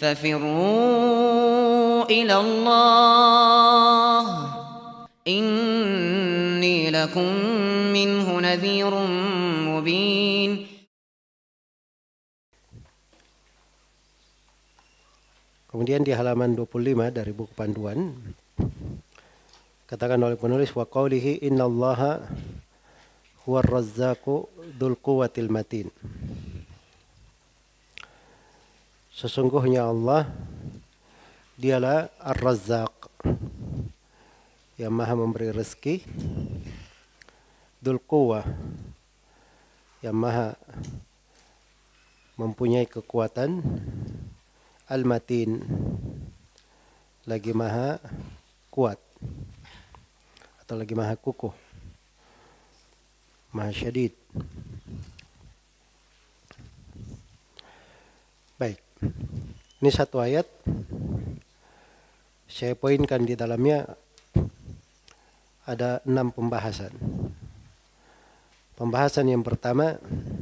ففروا إلى الله إني لكم منه نذير مبين. Kemudian di halaman 25 dari buku panduan katakan oleh penulis wa qaulihi innallaha huwar razzaqu dzul quwwatil matin. Sesungguhnya Allah dialah Ar-Razzaq yang maha memberi rezeki, dzul quwwah yang maha mempunyai kekuatan, Al-Matin lagi maha kuat atau lagi maha kukuh, maha syadid. Baik, ini satu ayat saya poinkan di dalamnya ada 6 pembahasan. Pembahasan yang pertama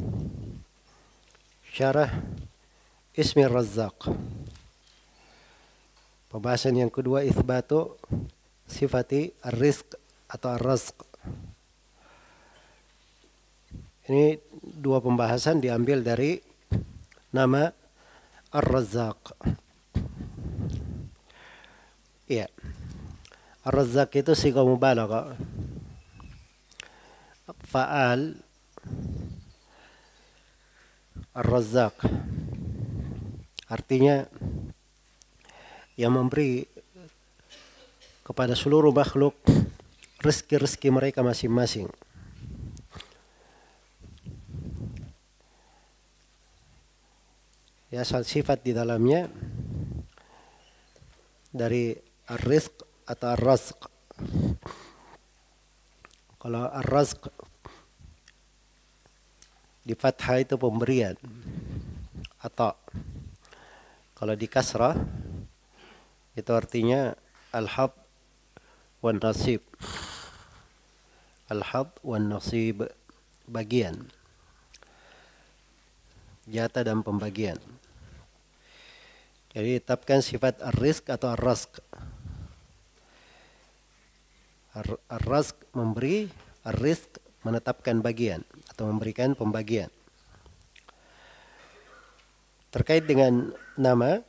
syarah Ismi Razzaq. Pembahasan yang kedua itsbatu sifati ar-rizq atau ar-razq. Ini 2 pembahasan diambil dari nama Ar-Razzaq. Iya. Ar-Razzaq itu siga mubalaghah. Fa'al Ar-Razzaq. Artinya yang memberi kepada seluruh makhluk rezeki-rezeki mereka masing-masing. Ya, asal sifat di dalamnya dari ar-rizq atau ar-razq. Kalau ar-razq di fathah itu pemberian atau kalau di kasrah itu artinya al-hadd wan nasib. Al-hadd wan nasib, bagian, jatah dan pembagian. Jadi tetapkan sifat ar-rizq atau ar-razq. Ar-razq memberi, ar-rizq menetapkan bagian atau memberikan pembagian. Terkait dengan nama,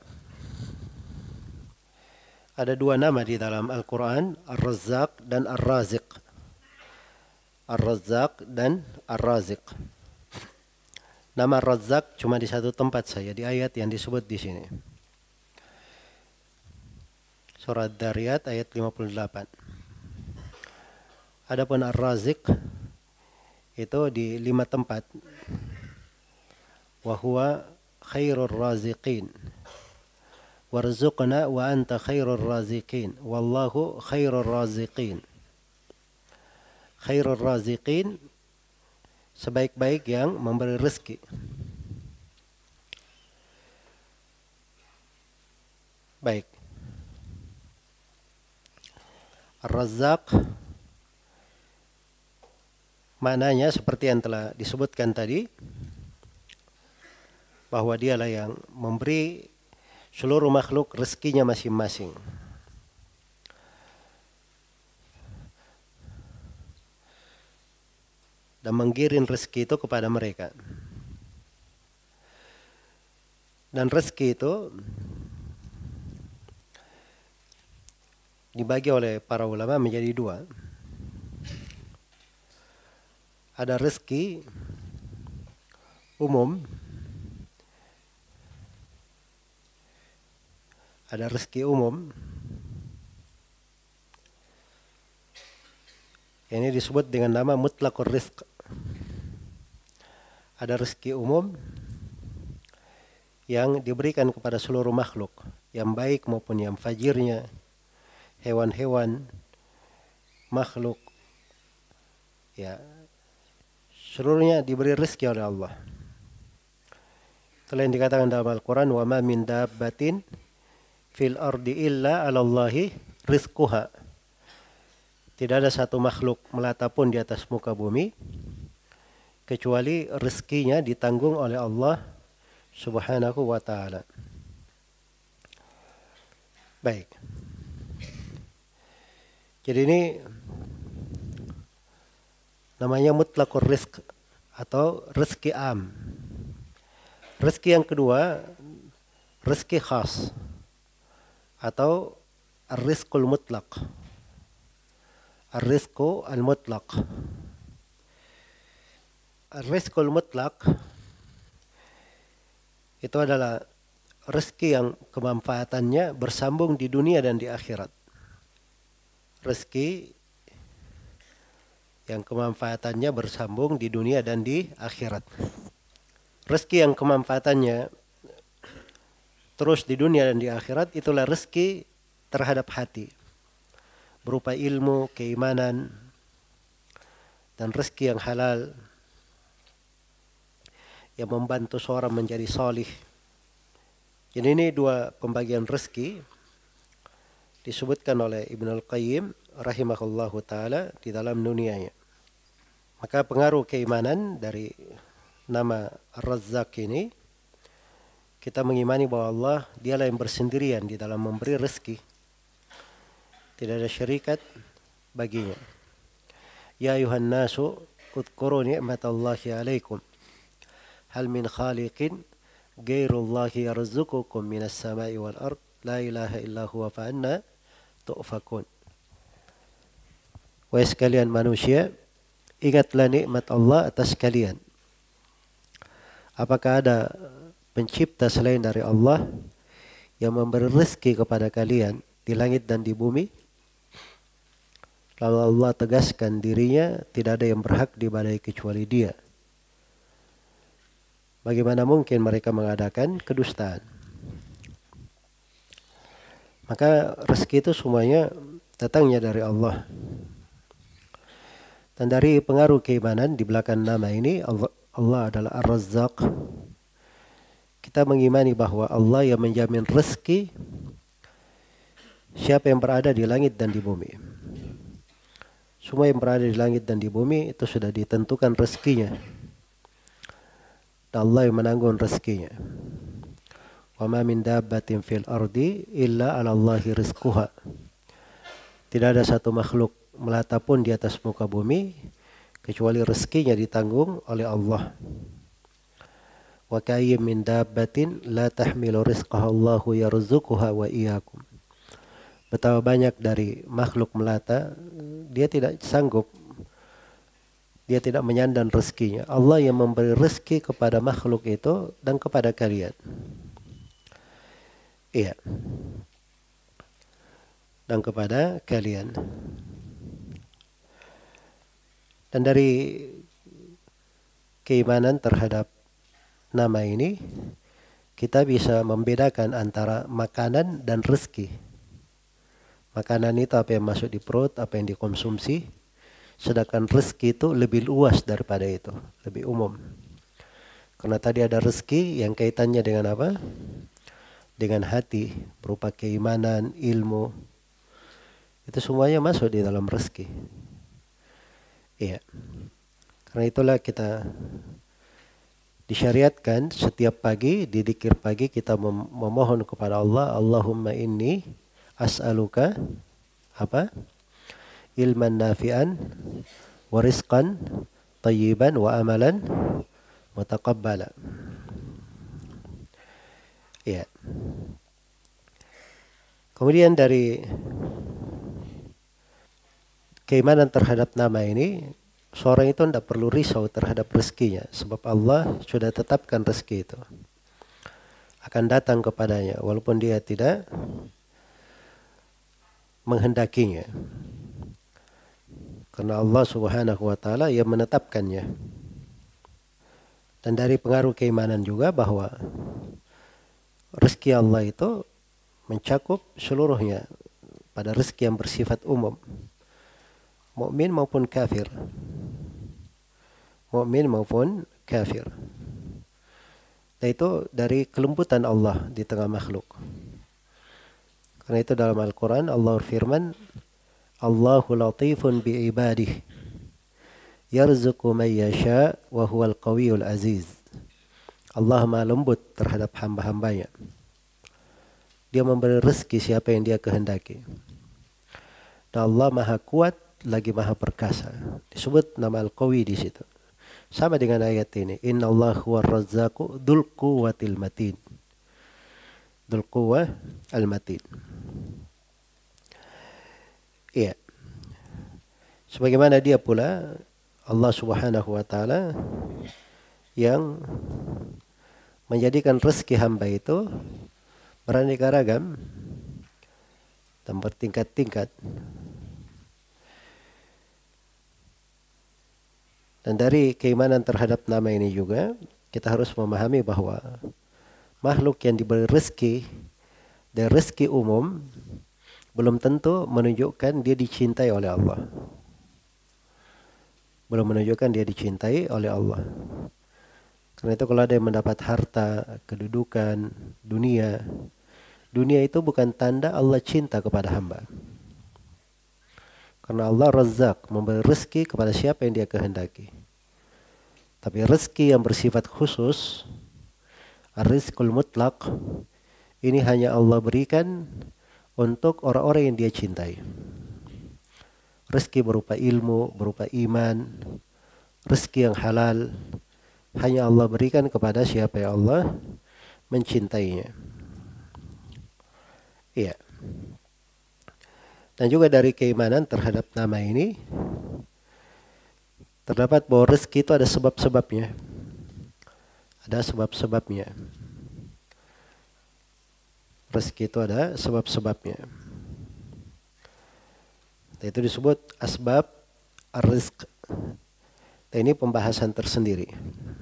ada 2 nama di dalam Al-Quran, Ar-Razzaq dan Ar-Raziq. Ar-Razzaq dan Ar-Raziq. Nama Ar-Razzaq cuma di satu tempat saja, di ayat yang disebut di sini. Surah Ad-Dariyat ayat 58. Adapun Ar-Raziq itu di 5 tempat. Wa huwa khairur raziqin. Warzuqna wa anta khairur raziqin. Wallahu khairur raziqin. Khairur raziqin, sebaik-baik yang memberi rezeki. Baik. Ar-Razzaq maknanya seperti yang telah disebutkan tadi, bahwa dialah yang memberi seluruh makhluk rezekinya masing-masing. Dan menggiring rezeki itu kepada mereka. Dan rezeki itu dibagi oleh para ulama menjadi 2. Ada rezeki umum, ada rezeki umum. Ini disebut dengan nama mutlaqur rizq. Ada rezeki umum yang diberikan kepada seluruh makhluk, yang baik maupun yang fajirnya, hewan-hewan, makhluk, ya, seluruhnya diberi rezeki oleh Allah. Itulah yang dikatakan dalam Al-Quran, wa ma min dabbatin fil ardi illa 'alallahi rizquha. Tidak ada satu makhluk melata pun di atas muka bumi kecuali rezekinya ditanggung oleh Allah Subhanahu wa ta'ala. Baik. Jadi ini namanya mutlaqur rizq atau rezeki am. Rezeki yang kedua, rezeki khas atau ar-rizqul mutlaq. Ar-rizqu al-mutlaq. Ar-rizqul mutlaq itu adalah rezeki yang kemanfaatannya bersambung di dunia dan di akhirat. Rezeki yang kemanfaatannya bersambung di dunia dan di akhirat. Rezeki yang kemanfaatannya terus di dunia dan di akhirat itulah rezeki terhadap hati. Berupa ilmu, keimanan, dan rezeki yang halal yang membantu seorang menjadi salih. Jadi ini dua pembagian rezeki disebutkan oleh Ibnu Al-Qayyim rahimahullahu taala di dalam nuniyahnya. Maka pengaruh keimanan dari nama Ar-Razzaq ini, kita mengimani bahwa Allah dialah yang bersendirian di dalam memberi rezeki. Tidak ada syarikat baginya. Ya ayuhan nasu udhkuru ni'matallahi alaikum. Hal min khaliqin ghairullahi yarzuqukum minas sama'i wal ard. La ilaha illa huwa fa anna tu'fakun. Wahai sekalian manusia, ingatlah nikmat Allah atas kalian. Apakah ada pencipta selain dari Allah yang memberi rezeki kepada kalian di langit dan di bumi? Lalu Allah tegaskan dirinya, tidak ada yang berhak diibadahi kecuali Dia. Bagaimana mungkin mereka mengadakan kedustaan? Maka rezeki itu semuanya datangnya dari Allah. Dan dari pengaruh keimanan di belakang nama ini, Allah adalah Ar-Razzaq. Kita mengimani bahwa Allah yang menjamin rezeki siapa yang berada di langit dan di bumi. Semua yang berada di langit dan di bumi itu sudah ditentukan rezekinya. Dan Allah yang menanggung rezekinya. Wa ma min dabbatin fil ardi illa 'ala Allahi rizquha. Tidak ada satu makhluk melata pun di atas muka bumi kecuali rezekinya ditanggung oleh Allah. Wa kayyim min dabbatin la tahmilu rizqaha Allahu yarzuquha wa iyyakum. Betapa banyak dari makhluk melata, dia tidak sanggup, dia tidak menyandang rezekinya. Allah yang memberi rezeki kepada makhluk itu dan kepada kalian. Iya. Dan kepada kalian. Dan dari keimanan terhadap nama ini, kita bisa membedakan antara makanan dan rezeki. Makanan itu apa yang masuk di perut, apa yang dikonsumsi. Sedangkan rezeki itu lebih luas daripada itu, lebih umum. Karena tadi ada rezeki yang kaitannya dengan apa? Dengan hati, berupa keimanan, ilmu. Itu semuanya masuk di dalam rezeki. Iya. Karena itulah kita disyariatkan setiap pagi, di dzikir pagi kita memohon kepada Allah, Allahumma inni as'aluka apa? Ilman nafi'an wa rizqan tayyiban wa amalan mutaqabbala. Ya. Kemudian dari keimanan terhadap nama ini, seorang itu tidak perlu risau terhadap rezekinya, sebab Allah sudah tetapkan rezeki itu akan datang kepadanya walaupun dia tidak menghendakinya. Karena Allah Subhanahu wa taala yang menetapkannya. Dan dari pengaruh keimanan juga bahwa rezeki Allah itu mencakup seluruhnya pada rezeki yang bersifat umum. Mukmin maupun kafir. Mukmin maupun kafir. Dan itu dari kelembutan Allah di tengah makhluk. Karena itu dalam Al-Quran Allah berfirman, Allahu latifun bi'ibadih yarzuqu man yasha wa huwal qawiyul aziz. Allah maha lembut terhadap hamba-hambanya. Dia memberi rezeki siapa yang dia kehendaki. Dan Allah maha kuat lagi maha perkasa. Disebut nama Al-Qawi di situ. Sama dengan ayat ini. Inna Allah huwa razzaqu dzul quwwatil matin. Dzul quwwah al-matin. Iya. Sebagaimana dia pula Allah Subhanahu wa taala yang menjadikan rezeki hamba itu beraneka ragam dan bertingkat-tingkat. Dan dari keimanan terhadap nama ini juga kita harus memahami bahwa makhluk yang diberi rezeki dan rezeki umum belum tentu menunjukkan dia dicintai oleh Allah. Belum menunjukkan dia dicintai oleh Allah. Karena itu kalau ada yang mendapat harta, kedudukan, dunia itu bukan tanda Allah cinta kepada hamba. Karena Allah Razzaq, memberi rezeki kepada siapa yang dia kehendaki. Tapi rezeki yang bersifat khusus, ar-rizqul mutlaq, ini hanya Allah berikan untuk orang-orang yang dia cintai. Rezeki berupa ilmu, berupa iman, rezeki yang halal, hanya Allah berikan kepada siapa yang Allah mencintainya. Iya. Dan juga dari keimanan terhadap nama ini terdapat bahwa rezeki itu ada sebab-sebabnya. Ada sebab-sebabnya. Rezeki itu ada sebab-sebabnya. Itu disebut asbab ar-rizq. Ini pembahasan tersendiri.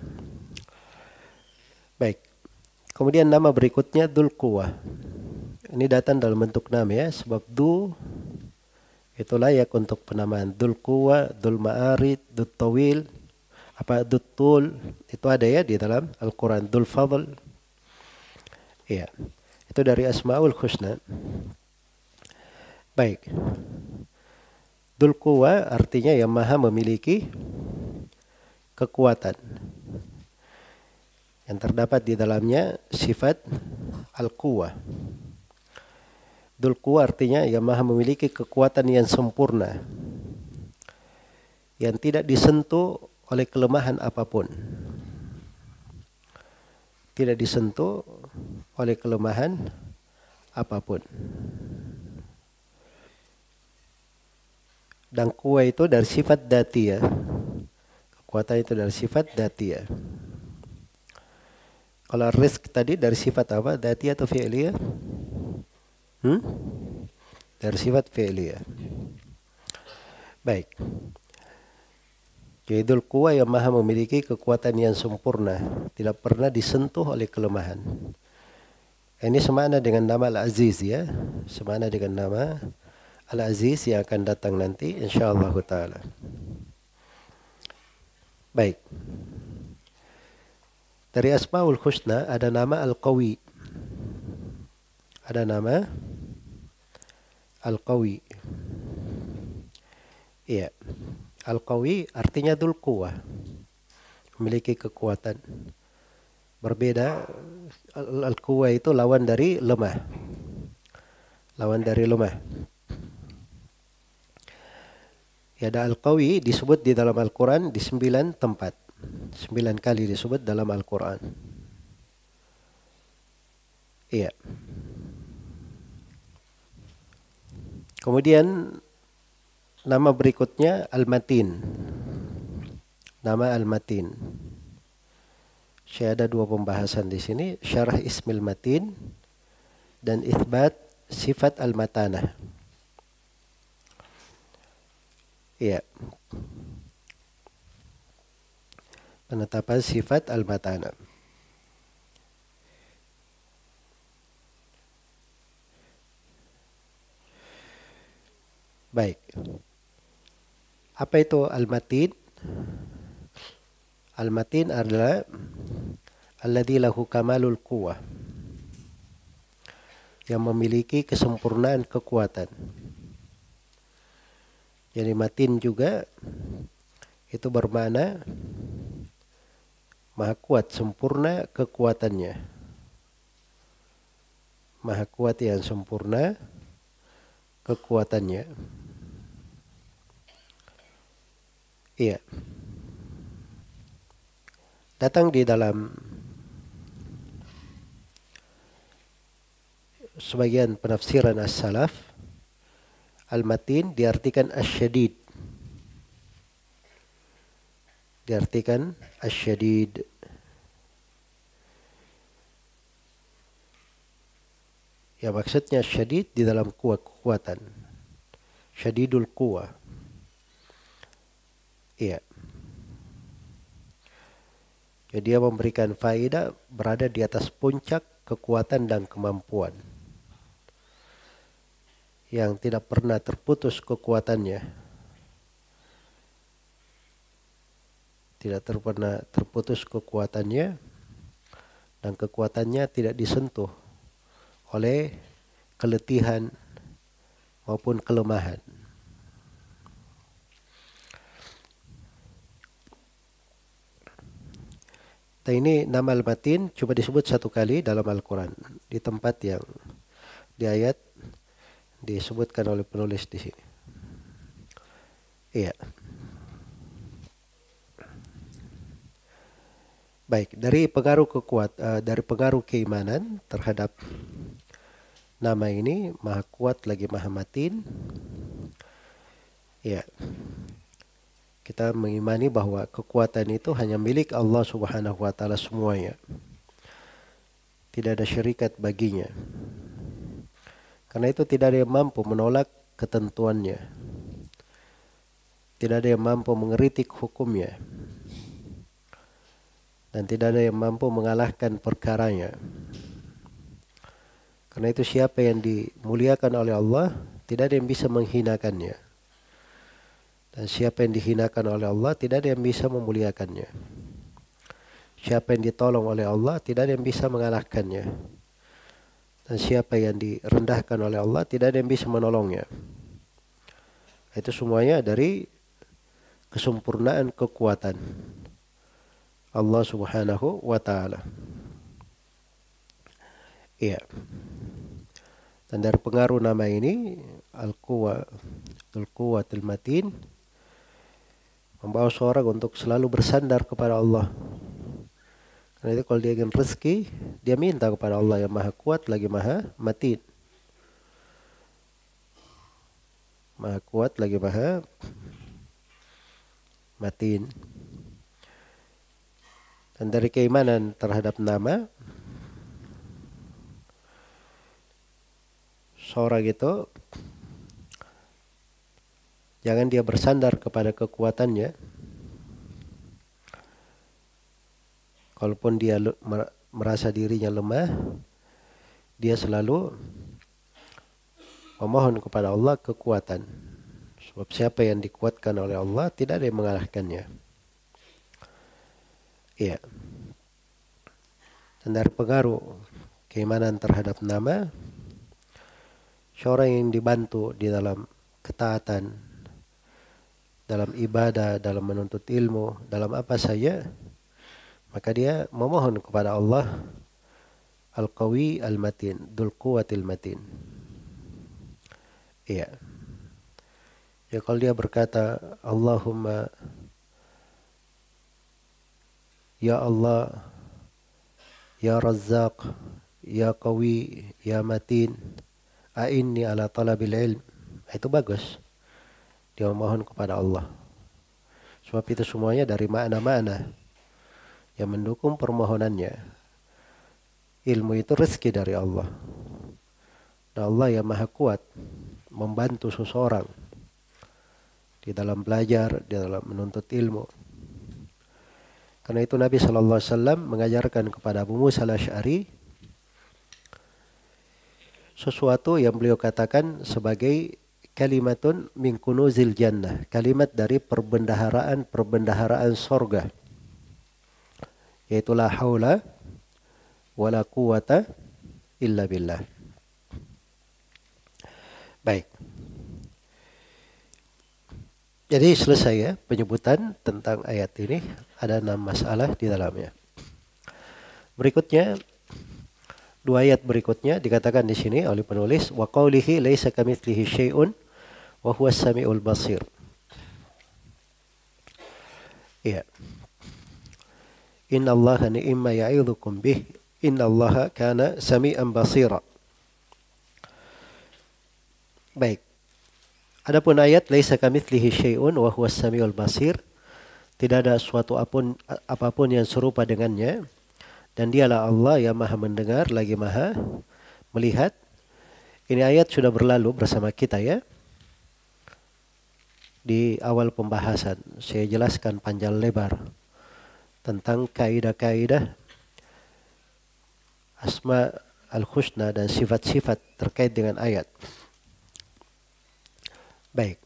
Baik. Kemudian nama berikutnya Dzul Quwwah. Ini datang dalam bentuk nama ya, sebab du itu layak untuk penamaan. Dzul Quwwah, Dzul Ma'arid, Dzul Tawil, Dzul Tul, itu ada ya di dalam Al-Quran. Dzul Fadl. Iya. Itu dari Asmaul Husna. Baik. Dzul Quwwah artinya yang maha memiliki kekuatan. Yang terdapat di dalamnya sifat Al-Quwwah. Dzul Quwwah artinya yang maha memiliki kekuatan yang sempurna. Yang tidak disentuh oleh kelemahan apapun. Tidak disentuh oleh kelemahan apapun. Dan kuwa itu dari sifat datiyah. Kekuatan itu dari sifat datiyah. Kalau rizq tadi dari sifat apa? Datiyah atau fi'liyah? Dari sifat fi'liyah. Baik. Jadi Dzul Quwwah yang maha memiliki kekuatan yang sempurna. Tidak pernah disentuh oleh kelemahan. Ini semana dengan nama Al-Aziz ya. Semana dengan nama Al-Aziz yang akan datang nanti insyaallah ta'ala. Baik. Dari Asmaul Husna ada nama Al-Qawi. Ada nama Al-Qawi. Iya. Al-Qawi artinya Dzul Quwwah. Memiliki kekuatan. Berbeda Al-Quwwah itu lawan dari lemah. Lawan dari lemah. Ya, ada Al-Qawi disebut di dalam Al-Quran di 9 tempat. 9 kali disebut dalam Al-Quran. Iya. Kemudian nama berikutnya Al-Matin. Nama Al-Matin. Saya ada 2 pembahasan di sini, syarah Ismil Matin dan itsbat sifat Al-Matanah. Iya. Penetapan sifat Al-Matanah. Baik. Apa itu Al-Matin? Al-Matin adalah alladzi lahu kamalul quwwah. Yang memiliki kesempurnaan kekuatan. Jadi matin juga itu bermakna maha kuat, sempurna kekuatannya. Maha kuat yang sempurna kekuatannya. Iya. Datang di dalam sebagian penafsiran as-salaf, al-matin diartikan as-syadid. Diartikan as-syadid. Ya maksudnya syadid di dalam kekuatan. Syadidul quwa. Iya. Jadi dia memberikan faedah berada di atas puncak kekuatan dan kemampuan. Yang tidak pernah terputus kekuatannya. Tidak pernah terputus kekuatannya. Dan kekuatannya tidak disentuh oleh keletihan maupun kelemahan. Dan ini nama al-matin cuma disebut satu kali dalam Al-Quran. Di tempat yang di ayat disebutkan oleh penulis di sini. Iya. Baik, dari pengaruh keimanan terhadap nama ini, Maha Kuat lagi Maha Matin. Ya. Kita mengimani bahwa kekuatan itu hanya milik Allah Subhanahu wa taala semuanya. Tidak ada syarikat baginya. Karena itu tidak ada yang mampu menolak ketentuannya. Tidak ada yang mampu mengkritik hukumnya. Dan tidak ada yang mampu mengalahkan perkaranya. Karena itu siapa yang dimuliakan oleh Allah, tidak ada yang bisa menghinakannya. Dan siapa yang dihinakan oleh Allah, tidak ada yang bisa memuliakannya. Siapa yang ditolong oleh Allah, tidak ada yang bisa mengalahkannya. Dan siapa yang direndahkan oleh Allah, tidak ada yang bisa menolongnya. Itu semuanya dari kesempurnaan kekuatan Allah Subhanahu wa taala. Iya. Dan dari pengaruh nama ini Al-Quwatul Matin membawa seorang untuk selalu bersandar kepada Allah. Karena itu kalau dia ingin rezeki, dia minta kepada Allah yang Maha Kuat lagi Maha Matin. Maha Kuat lagi Maha Matin. Dan dari keimanan terhadap nama, seorang itu jangan dia bersandar kepada kekuatannya. Kalaupun dia merasa dirinya lemah, dia selalu memohon kepada Allah kekuatan. Sebab siapa yang dikuatkan oleh Allah, tidak ada yang mengalahkannya. Iya. Dan dari pengaruh keimanan terhadap nama, seorang yang dibantu di dalam ketaatan, dalam ibadah, dalam menuntut ilmu, dalam apa saja, maka dia memohon kepada Allah Al-Qawi Al-Matin, Dzul Quwwatil Matin. Iya. Ya kalau dia berkata Allahumma ya Allah, ya Razzaq, ya Qawi, ya Matin, a'inni ala talabil ilm. Itu bagus. Dia memohon kepada Allah. Sebab itu semuanya dari makna-makna yang mendukung permohonannya. Ilmu itu rezeki dari Allah. Dan Allah yang Maha Kuat membantu seseorang di dalam belajar, di dalam menuntut ilmu. Karena itu Nabi SAW mengajarkan kepada Abu Musa al-Asy'ari sesuatu yang beliau katakan sebagai kalimatun min kunuzil jannah, kalimat dari perbendaharaan sorga, yaitu la haula wala quwata illa billah. Baik. Jadi selesai ya penyebutan tentang ayat ini, ada 6 masalah di dalamnya. Berikutnya Dua ayat berikutnya dikatakan di sini oleh penulis wa qaulihi laisa kamitslihi syai'un wa huwas samiul basir. Ya. Innallaha ni'ma ya'idzukum bih innallaha kana sami'an basira. Baik. Adapun ayat laisa kamitslihi syai'un wa huwas samiul basir, tidak ada suatu apapun yang serupa dengannya dan dialah Allah yang Maha mendengar lagi Maha melihat. Ini ayat sudah berlalu bersama kita ya. Di awal pembahasan saya jelaskan panjang lebar tentang kaidah-kaidah asma al-husna dan sifat-sifat terkait dengan ayat. Baik.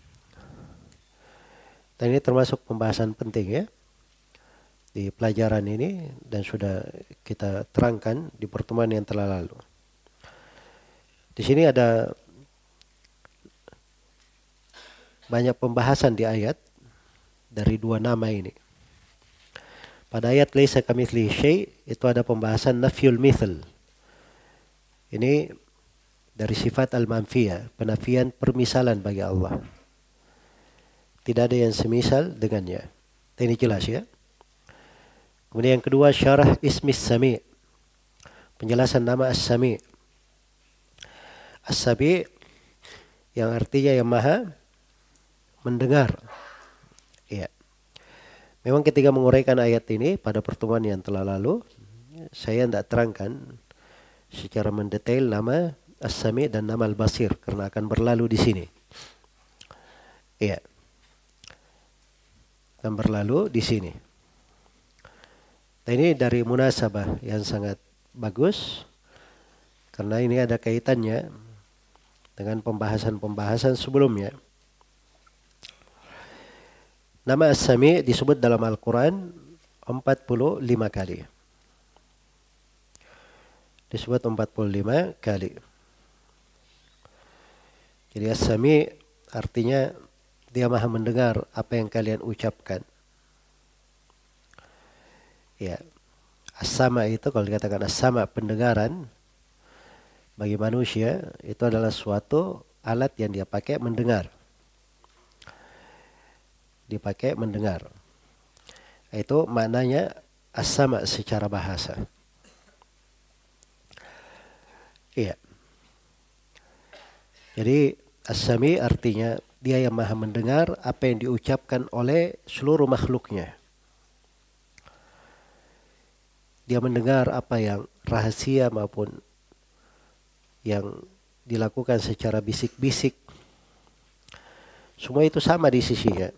Dan ini termasuk pembahasan penting ya di pelajaran ini dan sudah kita terangkan di pertemuan yang telah lalu. Di sini ada banyak pembahasan di ayat dari dua nama ini. Pada ayat laisa kamitslihi syai' itu ada pembahasan nafyul mithal. Ini dari sifat al-manfiyah, penafian permisalan bagi Allah. Tidak ada yang semisal dengannya. Ini jelas ya. Kemudian yang kedua syarah ismis sami'. Penjelasan nama as-sami'. As-sami' yang artinya yang maha mendengar. Ya. Memang ketika menguraikan ayat ini pada pertemuan yang telah lalu, saya tidak terangkan secara mendetail nama As-Sami' dan nama Al-Basir karena akan berlalu di sini. Iya. Akan berlalu di sini. Nah, ini dari munasabah yang sangat bagus karena ini ada kaitannya dengan pembahasan-pembahasan sebelumnya. Nama As-Sami' disebut dalam Al-Quran 45 kali. Disebut 45 kali. Jadi As-Sami' artinya dia maha mendengar apa yang kalian ucapkan. Ya. As-Sama' itu kalau dikatakan As-Sama' pendengaran bagi manusia itu adalah suatu alat yang dia pakai mendengar. Dipakai mendengar. Itu maknanya As-Sama' secara bahasa. Iya. Jadi As-Sami' artinya dia yang maha mendengar apa yang diucapkan oleh seluruh makhluknya. Dia mendengar apa yang rahasia maupun yang dilakukan secara bisik-bisik. Semua itu sama di sisinya.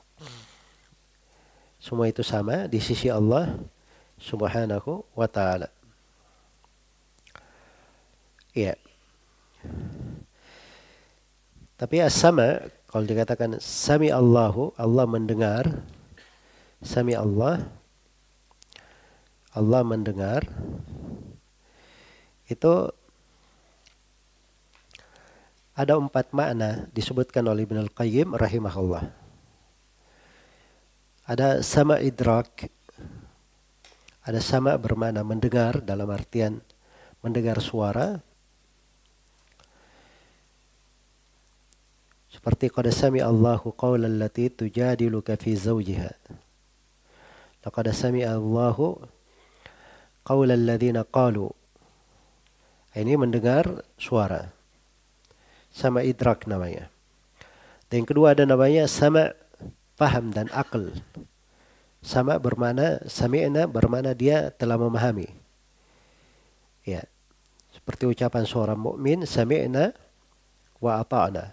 Semua itu sama di sisi Allah Subhanahu wa ta'ala. Iya. Tapi as-sama' kalau dikatakan sami Allahu, Allah mendengar, sami Allah, Allah mendengar, itu ada 4 makna disebutkan oleh Ibnu Al-Qayyim rahimahullah. Ada sama idrak, ada sama bermakna mendengar dalam artian mendengar suara. Seperti qad sami Allahu qawlan allati tujadiluka fi zawjiha. Laqad sami Allahu qawlan alladziina qalu. Ini mendengar suara. Sama idrak namanya. Dan yang kedua ada namanya sama paham dan akal. Sama bermakna sami'na bermakna dia telah memahami. Ya. Seperti ucapan seorang mukmin sami'na wa ata'na.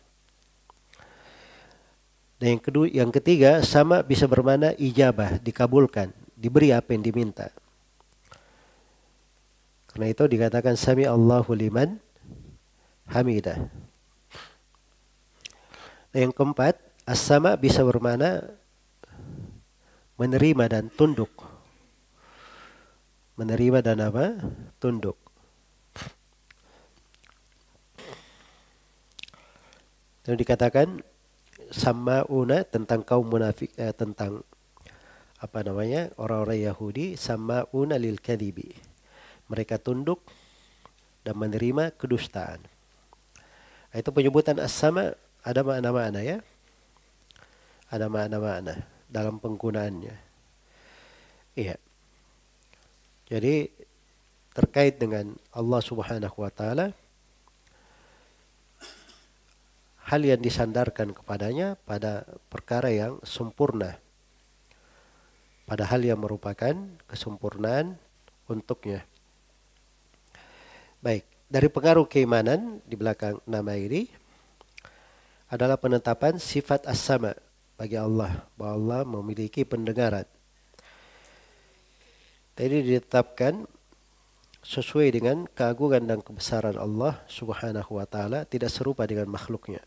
Dan yang ketiga sama bisa bermakna ijabah, dikabulkan, diberi apa yang diminta. Karena itu dikatakan sami Allahu liman hamidah. Dan yang keempat, as-sama bisa bermakna menerima dan tunduk. Menerima dan apa? Tunduk. Dan dikatakan sama'una tentang kaum munafik, tentang apa namanya, orang-orang Yahudi, sama'una lil kadhibi. Mereka tunduk dan menerima kedustaan. Itu penyebutan as-sama ada makna-makna ya. Ada makna-makna dalam penggunaannya. Iya. Jadi terkait dengan Allah Subhanahu wa taala, hal yang disandarkan kepadanya pada perkara yang sempurna, pada hal yang merupakan kesempurnaan untuknya. Baik, dari pengaruh keimanan di belakang nama ini adalah penetapan sifat as-sama bagi Allah, bahwa Allah memiliki pendengaran. Tadi ditetapkan sesuai dengan keagungan dan kebesaran Allah Subhanahu wa taala, tidak serupa dengan makhluknya.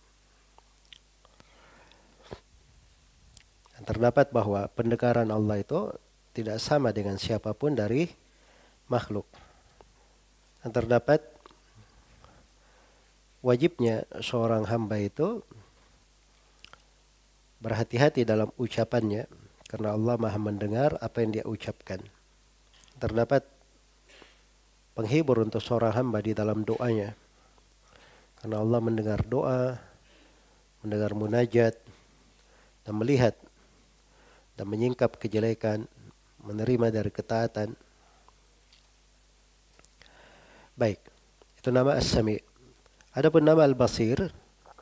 Dan terdapat bahwa pendengaran Allah itu tidak sama dengan siapapun dari makhluk. Dan terdapat wajibnya seorang hamba itu berhati-hati dalam ucapannya, karena Allah Maha mendengar apa yang dia ucapkan. Terdapat penghibur untuk seorang hamba di dalam doanya, karena Allah mendengar doa, mendengar munajat, dan melihat dan menyingkap kejelekan, menerima dari ketaatan. Baik, itu nama As-Sami. Adapun nama Al-Basir,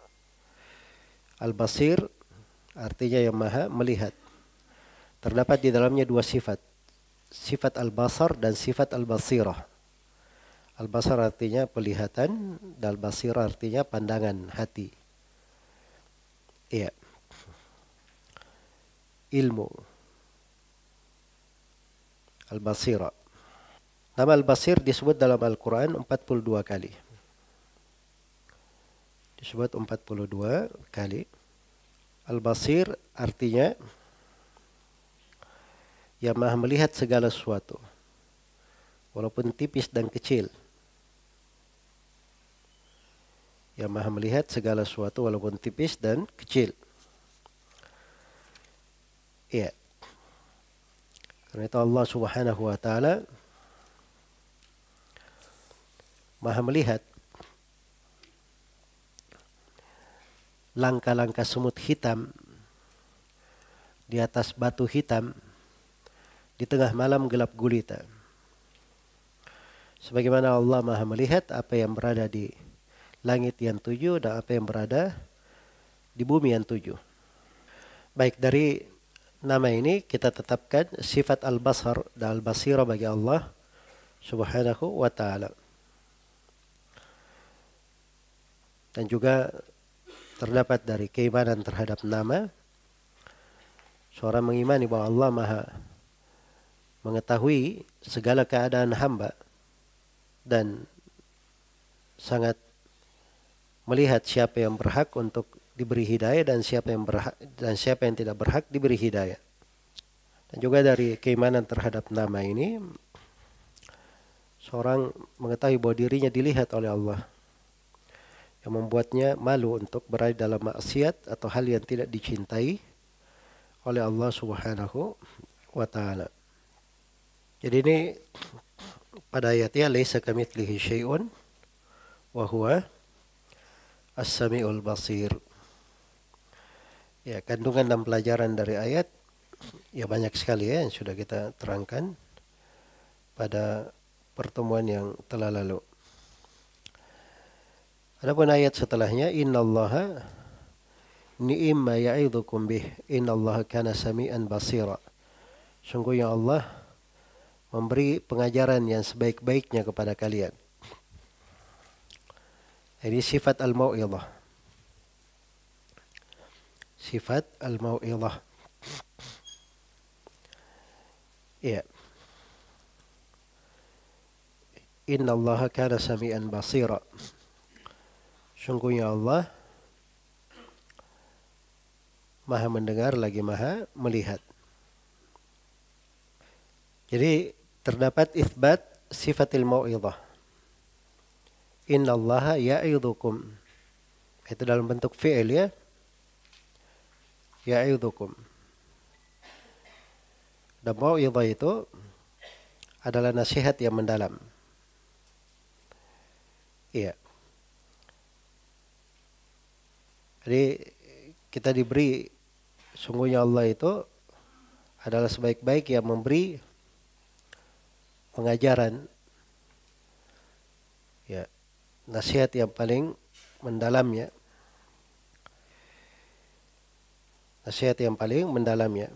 Al-Basir artinya yang maha melihat. Terdapat di dalamnya dua sifat. Sifat al-basar dan sifat al-basirah. Al-basar artinya penglihatan dan al-basirah artinya pandangan hati. Iya. Ilmu. Al-basirah. Nama al-basir disebut dalam Al-Quran 42 kali. Disebut 42 kali. Al-Basir artinya yang maha melihat segala sesuatu, walaupun tipis dan kecil. Yang maha melihat segala sesuatu walaupun tipis dan kecil. Iya. Karena itu Allah Subhanahu wa taala maha melihat langkah-langkah semut hitam di atas batu hitam di tengah malam gelap gulita. Sebagaimana Allah Maha melihat apa yang berada di langit yang tujuh dan apa yang berada di bumi yang tujuh. Baik, dari nama ini kita tetapkan sifat al-basar dan al-basira bagi Allah Subhanahu wa taala. Dan juga terdapat dari keimanan terhadap nama, seorang mengimani bahwa Allah Maha mengetahui segala keadaan hamba dan sangat melihat siapa yang berhak untuk diberi hidayah dan siapa yang tidak berhak diberi hidayah. Dan juga dari keimanan terhadap nama ini, seorang mengetahui bahwa dirinya dilihat oleh Allah, yang membuatnya malu untuk berada dalam maksiat atau hal yang tidak dicintai oleh Allah Subhanahu wa taala. Jadi ini pada ayatnya laisa kamitslihi syai'un wa huwa as-sami'ul basir. Ya, kandungan dan pelajaran dari ayat ya banyak sekali ya yang sudah kita terangkan pada pertemuan yang telah lalu. Adapun ayat setelahnya, innallaha ni'ma ya'idzukum bih, innallaha kana sami'an basira. Sungguhnya Allah memberi pengajaran yang sebaik-baiknya kepada kalian. Ini sifat al-mau'izah. Sifat al-mau'izah. Iya. Innallaha kana sami'an basira. Sungguhnya Allah Maha mendengar lagi Maha melihat. Jadi terdapat itsbat sifatil mau'izah. Innallaha ya'idzukum. Itu dalam bentuk fi'il ya. Ya'idzukum. Dan mau'izah itu adalah nasihat yang mendalam. Iya. Jadi kita diberi, sungguhnya Allah itu adalah sebaik-baik yang memberi pengajaran, ya, nasihat yang paling mendalamnya. Nasihat yang paling mendalamnya.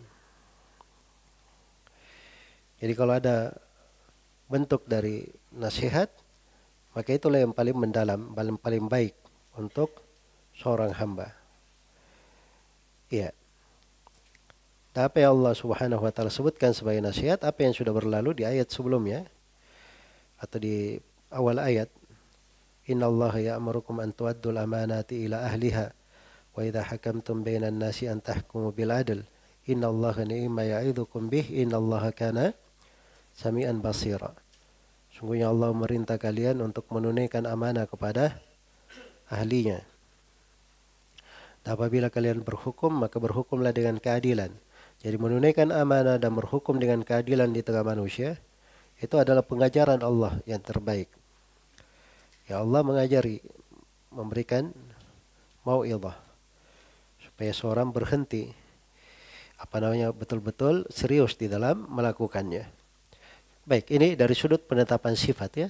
Jadi kalau ada bentuk dari nasihat, maka itulah yang paling mendalam, paling baik untuk seorang hamba. Iya. Dan apa yang Allah Subhanahu wa taala sebutkan sebagai nasihat, apa yang sudah berlalu di ayat sebelumnya atau di awal ayat, innallaha ya'murukum an tu'addul amanati ila ahliha wa idza hakamtum bainan nasi an tahkumu bil adl innallaha ni'ma ya'idzukum bih innallaha kana sami'an basira. Sungguhnya Allah memerintah kalian untuk menunaikan amanah kepada ahlinya. Dan apabila kalian berhukum, maka berhukumlah dengan keadilan. Jadi menunaikan amanah dan berhukum dengan keadilan di tengah manusia, itu adalah pengajaran Allah yang terbaik. Ya, Allah mengajari, memberikan mau'izah supaya seorang berhenti betul-betul serius di dalam melakukannya. Baik, ini dari sudut penetapan sifat ya.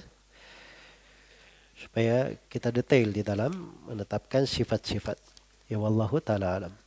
Supaya kita detail di dalam menetapkan sifat-sifat. Ya wallahu taala alam.